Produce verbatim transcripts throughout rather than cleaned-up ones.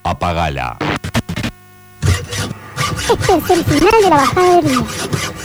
Apagala. Este es el final de la bajada de línea.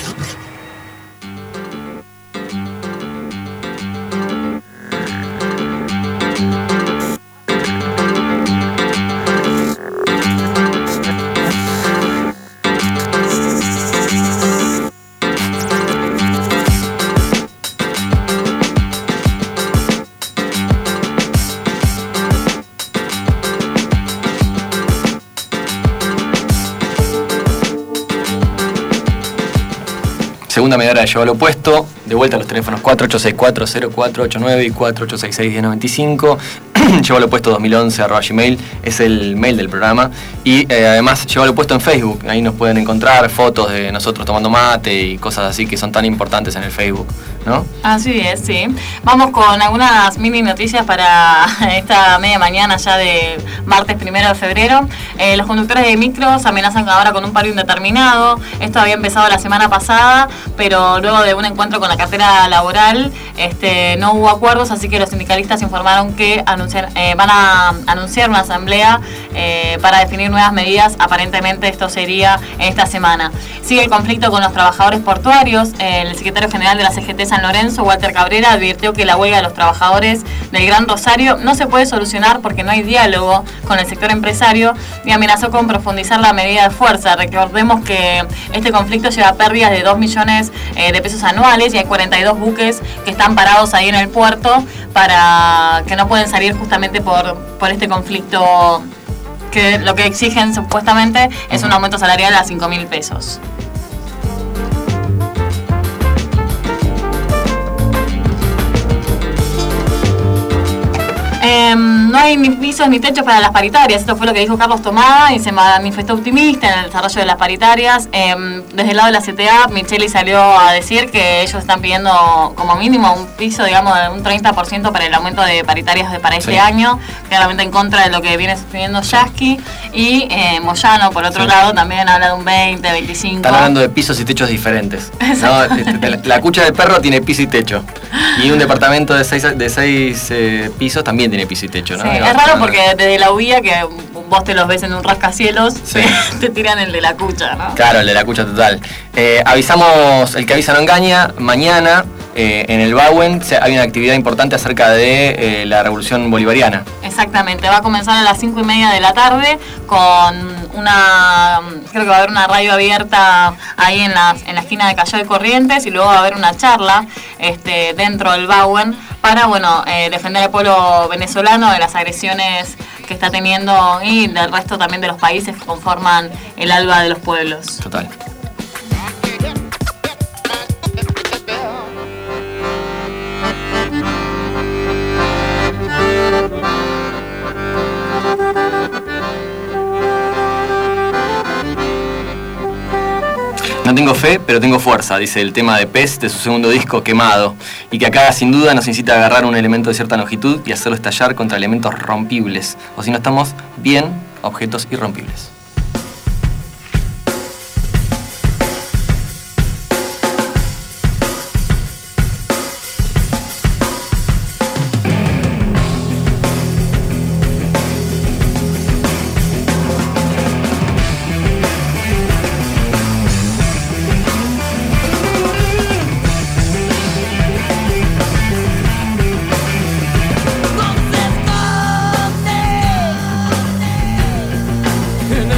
Segunda media hora de Lleva lo Opuesto. De vuelta a los teléfonos cuatro ocho seis cuatro cero cuatro ocho nueve y cuatro ocho seis seis uno cero nueve cinco. Lleva lo Opuesto dos mil once arroba gmail es el mail del programa. Y eh, además Lleva lo Opuesto en Facebook. Ahí nos pueden encontrar fotos de nosotros tomando mate y cosas así que son tan importantes en el Facebook, ¿no? Así es, sí. Vamos con algunas mini noticias para esta media mañana ya de martes primero de febrero. Eh, los conductores de micros amenazan ahora con un paro indeterminado. Esto había empezado la semana pasada, pero luego de un encuentro con la cartera laboral este, no hubo acuerdos, así que los sindicalistas informaron que anunciar, eh, van a anunciar una asamblea eh, para definir nuevas medidas. Aparentemente esto sería esta semana. Sigue el conflicto con los trabajadores portuarios. El secretario general de la C G T San Lorenzo, Walter Cabrera, advirtió que la huelga de los trabajadores del Gran Rosario no se puede solucionar porque no hay diálogo con el sector empresario y amenazó con profundizar la medida de fuerza. Recordemos que este conflicto lleva pérdidas de dos millones eh, de pesos anuales y hay cuarenta y dos buques que están parados ahí en el puerto para que no pueden salir justamente por, por este conflicto, que lo que exigen supuestamente es un aumento salarial a cinco mil pesos. Eh, no hay ni pisos ni techos para las paritarias. Esto fue lo que dijo Carlos Tomada y se manifestó optimista en el desarrollo de las paritarias. Eh, desde el lado de la C T A, Micheli salió a decir que ellos están pidiendo como mínimo un piso, digamos, de un treinta por ciento para el aumento de paritarias de, para este sí. año, claramente en contra de lo que viene sosteniendo Yasky. Y eh, Moyano, por otro sí. lado, también habla de un veinte, veinticinco. Están hablando de pisos y techos diferentes, ¿no? la, la cucha del perro tiene piso y techo. Y un departamento de seis, de seis eh, pisos también tiene piso y techo, ¿no? Sí, es raro porque desde la U I A, que vos te los ves en un rascacielos, sí. te tiran el de la cucha, ¿no? Claro, el de la cucha total. Eh, avisamos, el que avisa no engaña, mañana eh, en el Bauen hay una actividad importante acerca de eh, la Revolución Bolivariana. Exactamente, va a comenzar a las cinco y media de la tarde con una, creo que va a haber una radio abierta ahí en la, en la esquina de Callao de Corrientes y luego va a haber una charla este, dentro del Bauen para, bueno, eh, defender al pueblo venezolano de las agresiones que está teniendo y del resto también de los países que conforman el ALBA de los pueblos. Total. No tengo fe, pero tengo fuerza, dice el tema de Pez de su segundo disco, Quemado, y que acá sin duda nos incita a agarrar un elemento de cierta longitud y hacerlo estallar contra elementos rompibles, o si no estamos bien, objetos irrompibles. En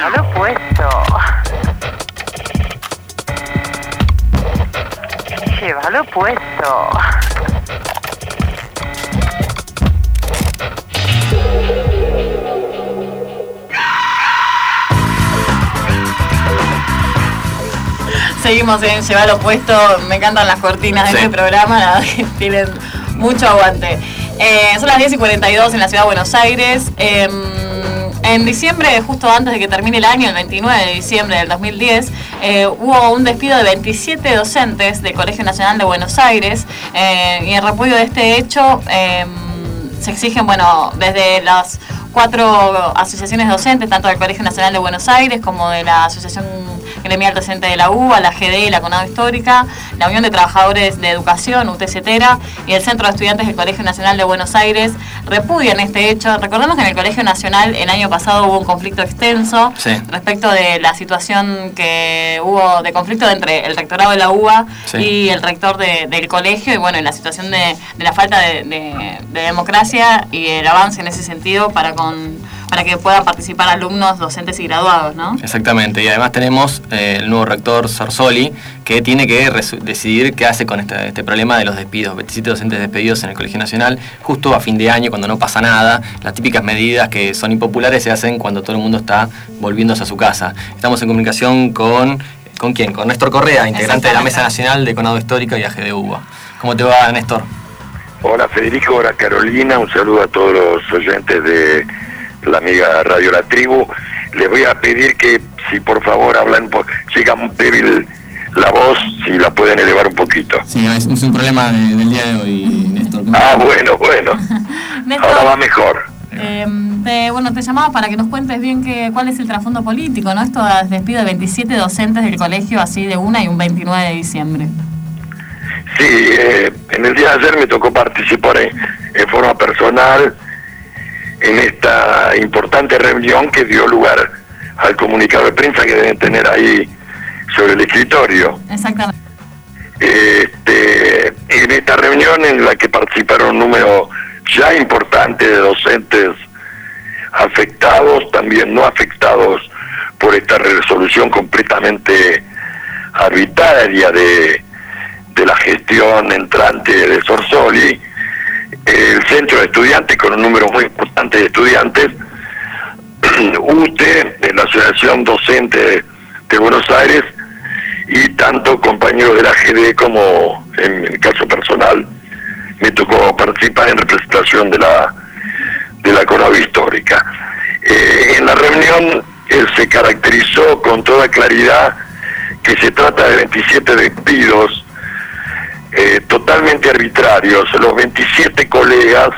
Llévalo puesto. Llévalo puesto. Seguimos en Llevarlo Puesto. Me encantan las cortinas de sí. este programa, la verdad que tienen mucho aguante. Eh, son las diez y cuarenta y dos en la ciudad de Buenos Aires. Eh, en diciembre, justo antes de que termine el año, el veintinueve de diciembre del dos mil diez, eh, hubo un despido de veintisiete docentes del Colegio Nacional de Buenos Aires. Eh, y en repudio de este hecho, eh, se exigen, bueno, desde las cuatro asociaciones docentes, tanto del Colegio Nacional de Buenos Aires como de la Asociación Gremial Docente de la U B A, la G D, la CONADO Histórica, la Unión de Trabajadores de Educación, U T C Tera, y el Centro de Estudiantes del Colegio Nacional de Buenos Aires, repudian este hecho. Recordemos que en el Colegio Nacional el año pasado hubo un conflicto extenso sí. respecto de la situación que hubo de conflicto entre el rectorado de la U B A sí. y el rector de, del colegio, y bueno, en la situación de, de la falta de, de, de democracia y el avance en ese sentido para con para que puedan participar alumnos, docentes y graduados, ¿no? Exactamente, y además tenemos eh, el nuevo rector Sarsoli, que tiene que decidir qué hace con este, este problema de los despidos. veintisiete docentes despedidos en el Colegio Nacional, justo a fin de año, cuando no pasa nada. Las típicas medidas que son impopulares se hacen cuando todo el mundo está volviéndose a su casa. Estamos en comunicación con... ¿Con quién? Con Néstor Correa, integrante de la Mesa Nacional de CONADO Histórica y A G D U B A. ¿Cómo te va, Néstor? Hola, Federico. Hola, Carolina. Un saludo a todos los oyentes de la amiga Radio La Tribu. Les voy a pedir que, si por favor hablan, llega muy débil la voz, si la pueden elevar un poquito. Sí, es, es un problema de, del día de hoy, Néstor. Ah, bueno, bueno. Néstor, ahora va mejor. Eh, te, bueno, te llamaba para que nos cuentes bien que, cuál es el trasfondo político, ¿no? Esto de despido de veintisiete docentes del colegio, así de una y un veintinueve de diciembre. Sí, eh, en el día de ayer me tocó participar en, en forma personal en esta importante reunión que dio lugar al comunicado de prensa que deben tener ahí sobre el escritorio. Exactamente. Este, en esta reunión en la que participaron un número ya importante de docentes afectados, también no afectados por esta resolución completamente arbitraria de, de la gestión entrante de Sarsoli, el centro de estudiantes con un número muy importante de estudiantes, U T E, la Asociación Docente de Buenos Aires, y tanto compañeros de la G D como, en el caso personal, me tocó participar en representación de la de la CONADO Histórica. Eh, en la reunión eh, se caracterizó con toda claridad que se trata de veintisiete despidos Eh, totalmente arbitrarios. Los veintisiete colegas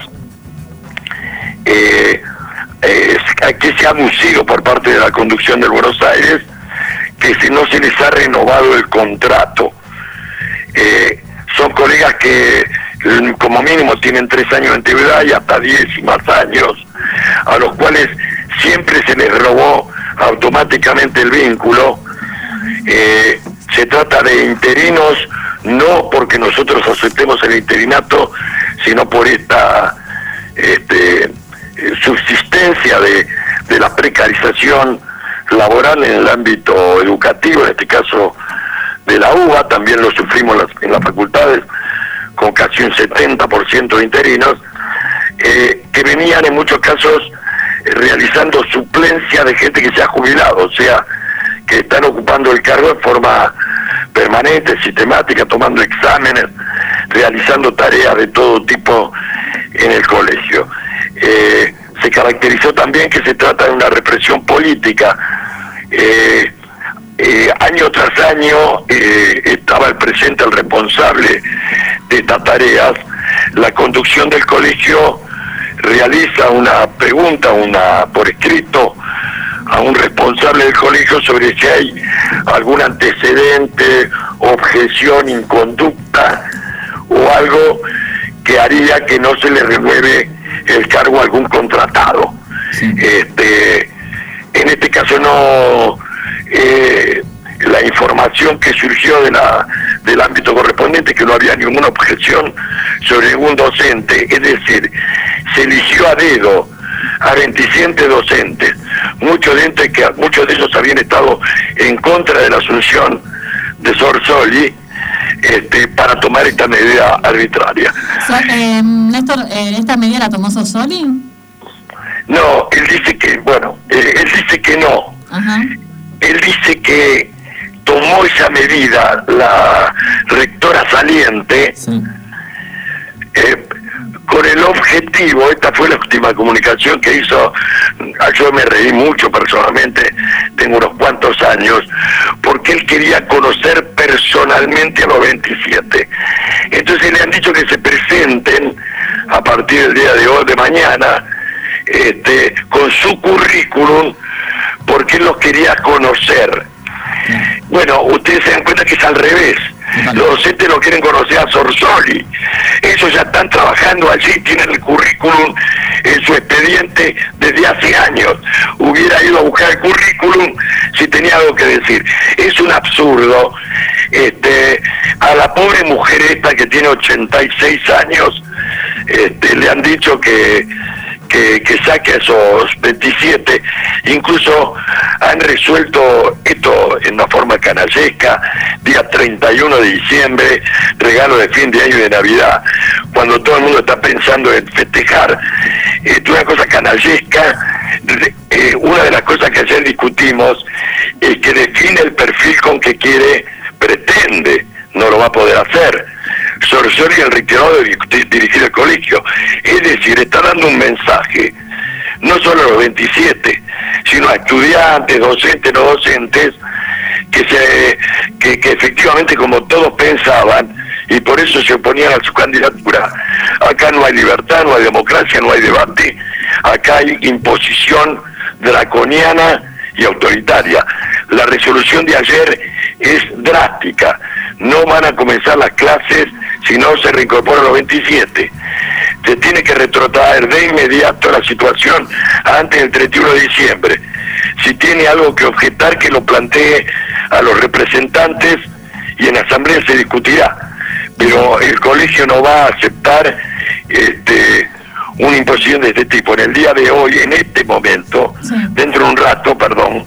eh, eh, que se han aducido por parte de la conducción del Buenos Aires que si no se les ha renovado el contrato. Eh, son colegas que como mínimo tienen tres años de antigüedad y hasta diez y más años, a los cuales siempre se les robó automáticamente el vínculo. Eh, se trata de interinos, no porque nosotros aceptemos el interinato, sino por esta este, subsistencia de, de la precarización laboral en el ámbito educativo, en este caso de la U B A, también lo sufrimos en las, en las facultades, con casi un setenta por ciento de interinos, eh, que venían en muchos casos eh, realizando suplencia de gente que se ha jubilado, o sea, que están ocupando el cargo de forma permanente, sistemática, tomando exámenes, realizando tareas de todo tipo en el colegio. Eh, se caracterizó también que se trata de una represión política. Eh, eh, año tras año eh, estaba el presente el responsable de estas tareas. La conducción del colegio realiza una pregunta, una por escrito, a un responsable del colegio sobre si hay algún antecedente, objeción, inconducta o algo que haría que no se le renueve el cargo a algún contratado. Sí. Este, en este caso no, eh, la información que surgió de la, del ámbito correspondiente, que no había ninguna objeción sobre ningún docente, es decir, se eligió a dedo a veintisiete docentes muchos de, entre que, muchos de ellos habían estado en contra de la asunción de Sorsoli, este, para tomar esta medida arbitraria. So, eh, Néstor, eh, ¿esta medida la tomó Sorsoli? No, él dice que, bueno, eh, él dice que no. Ajá. Él dice que tomó esa medida la rectora saliente, Sí. eh, con el objetivo, esta fue la última comunicación que hizo, yo me reí mucho personalmente, tengo unos cuantos años, porque él quería conocer personalmente a los veintisiete. Entonces le han dicho que se presenten a partir del día de hoy, de mañana, este, con su currículum, porque él los quería conocer. Bueno, ustedes se dan cuenta que es al revés. Los docentes no quieren conocer a Sorsoli. Ellos ya están trabajando allí, tienen el currículum en su expediente desde hace años. Hubiera ido a buscar el currículum si tenía algo que decir. Es un absurdo. Este, a la pobre mujer esta que tiene ochenta y seis años, este, le han dicho que Que, que saque a esos veintisiete, incluso han resuelto esto en una forma canallesca, día treinta y uno de diciembre, regalo de fin de año y de Navidad, cuando todo el mundo está pensando en festejar, es una cosa canallesca. Eh, una de las cosas que ayer discutimos es que define el perfil con que quiere, pretende, no lo va a poder hacer. Sorsoli el reiterado de dirigir el colegio, es decir, está dando un mensaje no solo a los veintisiete, sino a estudiantes, docentes, no docentes, que se que, que efectivamente, como todos pensaban, y por eso se oponían a su candidatura, acá no hay libertad, no hay democracia, no hay debate, acá hay imposición draconiana y autoritaria. La resolución de ayer es drástica, no van a comenzar las clases si no se reincorporan los veintisiete. Se tiene que retrotraer de inmediato la situación antes del treinta y uno de diciembre. Si tiene algo que objetar, que lo plantee a los representantes y en asamblea se discutirá. Pero el colegio no va a aceptar este, una imposición de este tipo. En el día de hoy, en este momento, sí. dentro de un rato, perdón,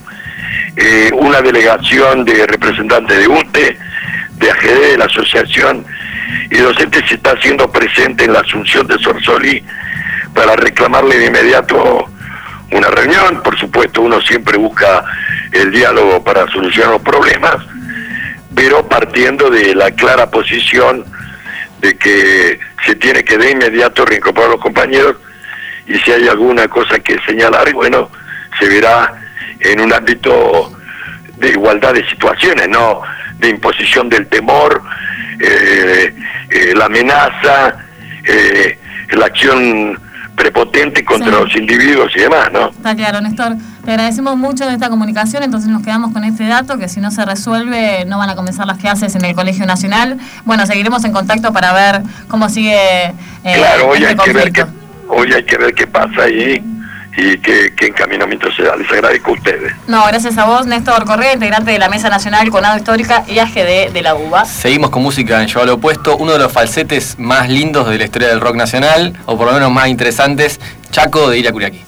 eh, una delegación de representantes de U T E, de A G D, de la asociación y docentes se está haciendo presente en la asunción de Sorsoli para reclamarle de inmediato una reunión. Por supuesto, uno siempre busca el diálogo para solucionar los problemas, pero partiendo de la clara posición de que se tiene que de inmediato reincorporar a los compañeros, y si hay alguna cosa que señalar, bueno, se verá en un ámbito de igualdad de situaciones, no de imposición del temor, eh, eh, la amenaza, eh, la acción prepotente contra sí. los individuos y demás, ¿no? Está claro, Néstor. Te agradecemos mucho de esta comunicación, entonces nos quedamos con este dato, que si no se resuelve no van a comenzar las clases en el Colegio Nacional. Bueno, seguiremos en contacto para ver cómo sigue eh, claro, hoy este hay conflicto. que ver qué, hoy hay que ver qué pasa ahí y qué, qué encaminamiento se da. Les agradezco a ustedes. No, gracias a vos, Néstor Correa, integrante de la Mesa Nacional Conado Histórica y A G D de la U B A. Seguimos con música en Lleva lo Opuesto, uno de los falsetes más lindos de la historia del rock nacional, o por lo menos más interesantes, Chaco de Ilia Curiaqui.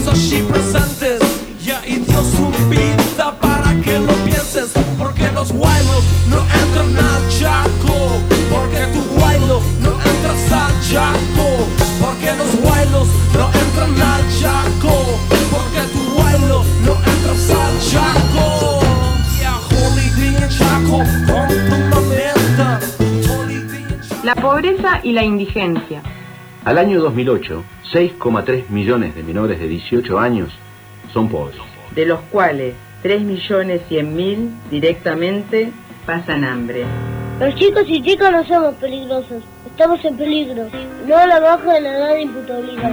allí presentes. Ya y Dios su vida para que lo pienses, porque los guaylos no entran al Chaco, porque tu guaylo no entras al Chaco, porque los guaylos no entran al Chaco, porque tu guaylo no entras al Chaco. Yeah, Holiday en Chaco, con tu mameta. La pobreza y la indigencia. Al año dos mil ocho, seis coma tres millones de menores de dieciocho años son pobres, De los cuales tres millones cien mil directamente pasan hambre. Los chicos y chicas no somos peligrosos, estamos en peligro, no a la baja de la edad de imputabilidad.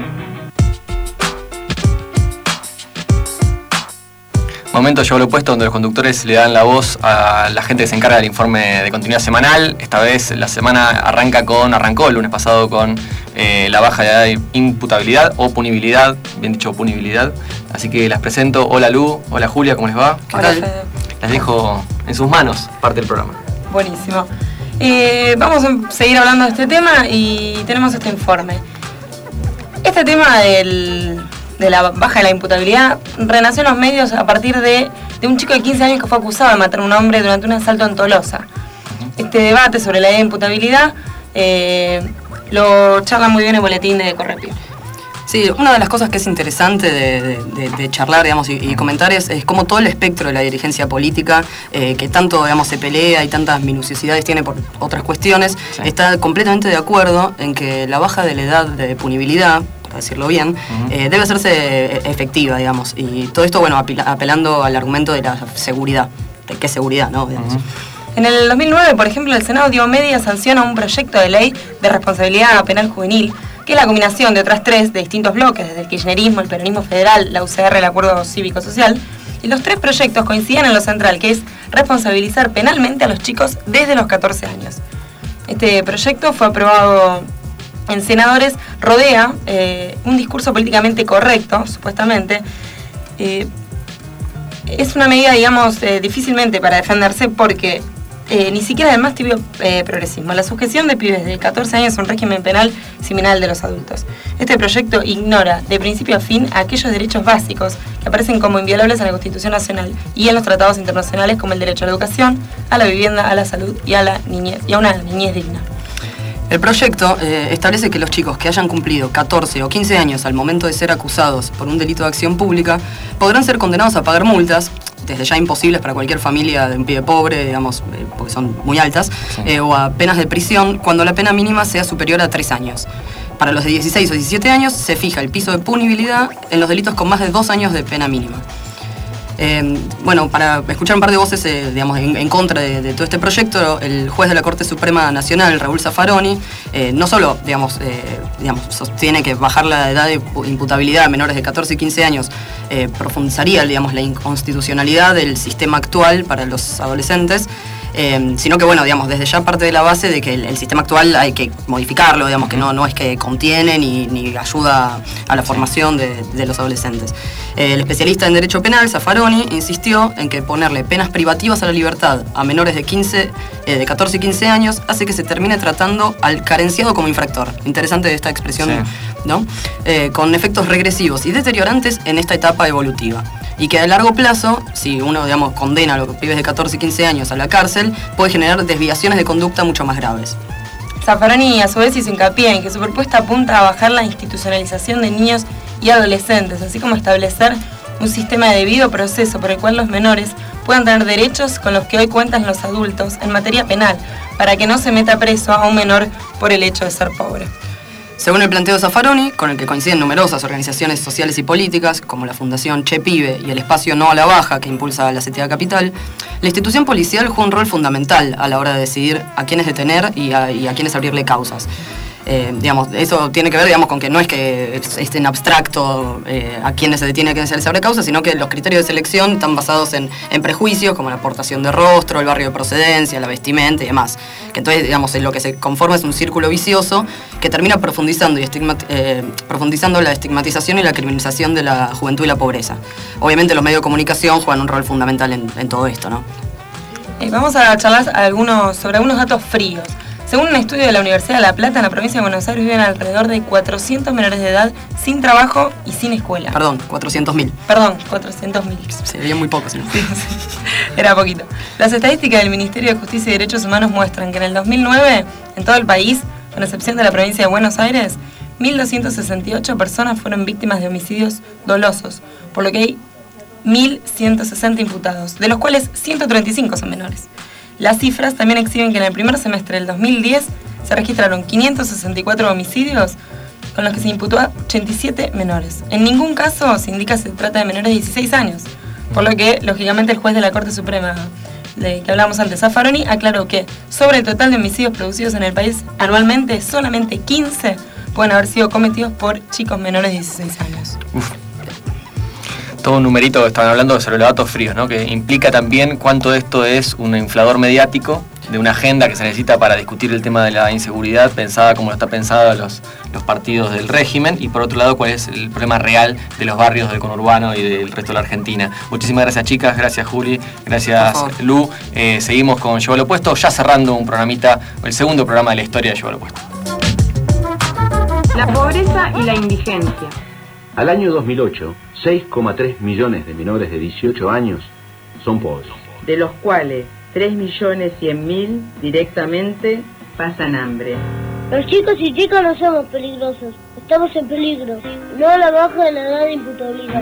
Momento Llevo lo puesto, donde los conductores le dan la voz a la gente que se encarga del informe de continuidad semanal. Esta vez la semana arranca con, arrancó el lunes pasado con eh, la baja de edad de imputabilidad o punibilidad, bien dicho punibilidad. Así que las presento. Hola Lu, hola Julia, ¿cómo les va? ¿Qué Hola, tal? Fede. Las dejo en sus manos, parte del programa. Buenísimo. Eh, vamos a seguir hablando de este tema y tenemos este informe. Este tema del... de la baja de la imputabilidad renació en los medios a partir de, de un chico de quince años que fue acusado de matar a un hombre durante un asalto en Tolosa. Este debate sobre la imputabilidad eh, lo charla muy bien el boletín de Correpio. Sí, una de las cosas que es interesante de, de, de, de charlar, digamos, y, y comentar es, es cómo todo el espectro de la dirigencia política, eh, que tanto, digamos, se pelea y tantas minuciosidades tiene por otras cuestiones, sí. Está completamente de acuerdo en que la baja de la edad de punibilidad, para decirlo bien, uh-huh. eh, debe hacerse efectiva, digamos, y todo esto, bueno, apelando al argumento de la seguridad, de qué seguridad, ¿no? Digamos. Uh-huh. En el dos mil nueve, por ejemplo, el Senado dio media sanción a un proyecto de ley de responsabilidad penal juvenil, que es la combinación de otras tres de distintos bloques, desde el kirchnerismo, el peronismo federal, la U C R, el Acuerdo Cívico-Social, y los tres proyectos coinciden en lo central, que es responsabilizar penalmente a los chicos desde los catorce años. Este proyecto fue aprobado en senadores, rodea eh, un discurso políticamente correcto, supuestamente. Eh, es una medida, digamos, eh, difícilmente para defenderse porque Eh, ni siquiera del más tibio eh, progresismo. La sujeción de pibes de catorce años a un régimen penal similar al de los adultos. Este proyecto ignora de principio a fin aquellos derechos básicos que aparecen como inviolables en la Constitución Nacional y en los tratados internacionales, como el derecho a la educación, a la vivienda, a la salud y a la niñez, y a una niñez digna. El proyecto eh, establece que los chicos que hayan cumplido catorce o quince años al momento de ser acusados por un delito de acción pública podrán ser condenados a pagar multas, desde ya imposibles para cualquier familia de un pibe pobre, digamos, eh, porque son muy altas, sí. eh, o a penas de prisión cuando la pena mínima sea superior a tres años. Para los de dieciséis o diecisiete años se fija el piso de punibilidad en los delitos con más de dos años de pena mínima. Eh, bueno, para escuchar un par de voces eh, digamos, en, en contra de, de todo este proyecto, el juez de la Corte Suprema Nacional, Raúl Zaffaroni, eh, no solo digamos, eh, digamos, sostiene que bajar la edad de imputabilidad a menores de catorce y quince años eh, profundizaría digamos, la inconstitucionalidad del sistema actual para los adolescentes, Eh, sino que, bueno, digamos, desde ya parte de la base de que el, el sistema actual hay que modificarlo, digamos, que no, no es que contiene ni, ni ayuda a la formación de, de los adolescentes. Eh, el especialista en Derecho Penal, Zaffaroni, insistió en que ponerle penas privativas a la libertad a menores de, quince, eh, de catorce y quince años hace que se termine tratando al carenciado como infractor. Interesante esta expresión, sí. ¿No? Eh, con efectos regresivos y deteriorantes en esta etapa evolutiva. Y que a largo plazo, si uno, digamos, condena a los pibes de catorce y quince años a la cárcel, puede generar desviaciones de conducta mucho más graves. Zaffaroni a su vez hizo hincapié en que su propuesta apunta a bajar la institucionalización de niños y adolescentes, así como establecer un sistema de debido proceso por el cual los menores puedan tener derechos con los que hoy cuentan los adultos en materia penal, para que no se meta preso a un menor por el hecho de ser pobre. Según el planteo de Zaffaroni, con el que coinciden numerosas organizaciones sociales y políticas, como la Fundación Che Pibe y el espacio No a la Baja, que impulsa la C T A Capital, la institución policial juega un rol fundamental a la hora de decidir a quiénes detener y a, y a quiénes abrirle causas. Eh, digamos, eso tiene que ver, digamos, con que no es que esté en abstracto eh, a quienes se detiene, a quienes se les abre causa, sino que los criterios de selección están basados en, en prejuicios como la aportación de rostro, el barrio de procedencia, la vestimenta y demás. Que entonces, digamos, lo que se conforma es un círculo vicioso que termina profundizando, y estigmat eh, profundizando la estigmatización y la criminalización de la juventud y la pobreza. Obviamente los medios de comunicación juegan un rol fundamental en, en todo esto, ¿no? Eh, vamos a charlar algunos, sobre algunos datos fríos. Según un estudio de la Universidad de La Plata, en la provincia de Buenos Aires viven alrededor de cuatrocientos menores de edad sin trabajo y sin escuela. Perdón, cuatrocientos mil. Perdón, cuatrocientos mil. Sería muy poco, si no. Sí, sí. Era poquito. Las estadísticas del Ministerio de Justicia y Derechos Humanos muestran que en el dos mil nueve, en todo el país, con excepción de la provincia de Buenos Aires, mil doscientas sesenta y ocho personas fueron víctimas de homicidios dolosos, por lo que hay mil ciento sesenta imputados, de los cuales ciento treinta y cinco son menores. Las cifras también exhiben que en el primer semestre del dos mil diez se registraron quinientos sesenta y cuatro homicidios, con los que se imputó a ochenta y siete menores. En ningún caso se indica que se trata de menores de dieciséis años, por lo que, lógicamente, el juez de la Corte Suprema, de que hablábamos antes, Zaffaroni, aclaró que sobre el total de homicidios producidos en el país anualmente, solamente quince pueden haber sido cometidos por chicos menores de dieciséis años. Uf. Todo un numerito que estaban hablando sobre los datos fríos, ¿no? Que implica también cuánto de esto es un inflador mediático de una agenda que se necesita para discutir el tema de la inseguridad, pensada como está pensada los, los partidos del régimen, y por otro lado cuál es el problema real de los barrios del conurbano y del resto de la Argentina. Muchísimas gracias, chicas, gracias Juli, gracias Lu. Eh, seguimos con Llevo lo Puesto, ya cerrando un programita, el segundo programa de la historia de Llevo lo Puesto. La pobreza y la indigencia. Al año dos mil ocho, seis coma tres millones de menores de dieciocho años son pobres. De los cuales tres millones cien mil directamente pasan hambre. Los chicos y chicas no somos peligrosos, estamos en peligro. No la baja de la edad de imputabilidad.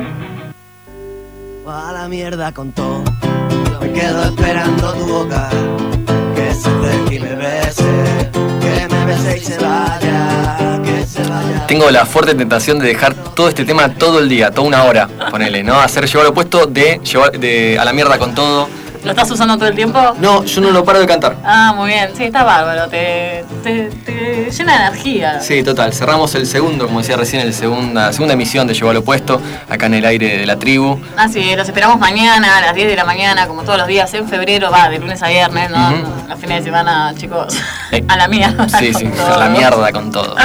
A la mierda con todo, me quedo esperando tu boca, que se acerque y me bese, que me bese y se vaya, que se vaya. Tengo la fuerte tentación de dejar todo este tema todo el día, toda una hora, ponele, ¿no? Hacer Llevar lo Puesto de, llevar, de A la mierda con todo. ¿Lo estás usando todo el tiempo? No, yo no lo paro de cantar. Ah, muy bien. Sí, está bárbaro. Te, te, te llena de energía. Sí, total. Cerramos el segundo, como decía recién, el segunda, segunda emisión de Llevar lo Puesto, acá en el aire de la tribu. Ah, sí, los esperamos mañana a las diez de la mañana, como todos los días, en febrero, va, de lunes a viernes, ¿no? Uh-huh. No, los fines de semana, chicos, eh. a la mierda. Sí, sí, todo. A la mierda con todo.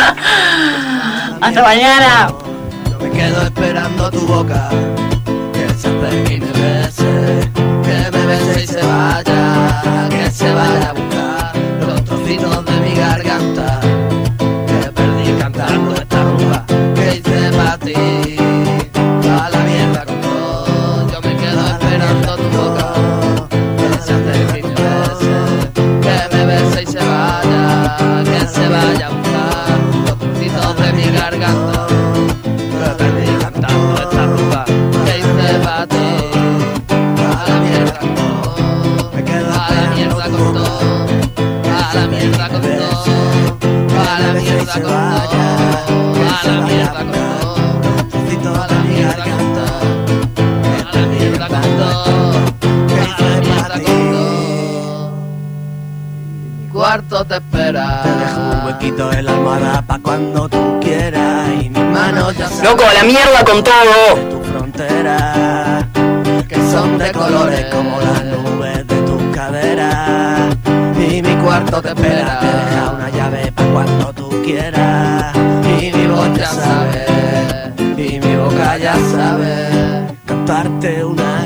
Hasta mañana. Yo me quedo esperando tu boca, que se acerque y me bese, que me bese y se vaya, que se vaya a buscar los trocitos de mi garganta, que perdí cantando esta rumba que hice para ti. A la mierda con todo, yo me quedo esperando tu boca, que se acerque y me bese, que me bese y se vaya, que se vaya a buscar los trocitos de mi garganta, que perdí cantando esta rumba que hice para ti. A la mierda con todo, me quedo a la mierda con todo, a la mierda con todo, a la mierda con todo, a la mierda con todo, trocito a la mierda con todo, a la mierda con todo, a la mierda con todo. Mi cuarto te espera, te dejo un huequito en la almohada pa' cuando tú quieras y mis manos ya saben. ¡Loco, a la mierda con todo! Tu frontera, que son de colores como las nubes de tus caderas. Y mi cuarto te espera, te deja una llave pa' cuando tú quieras. Y mi voz ya sabe, y mi boca ya sabe cantarte una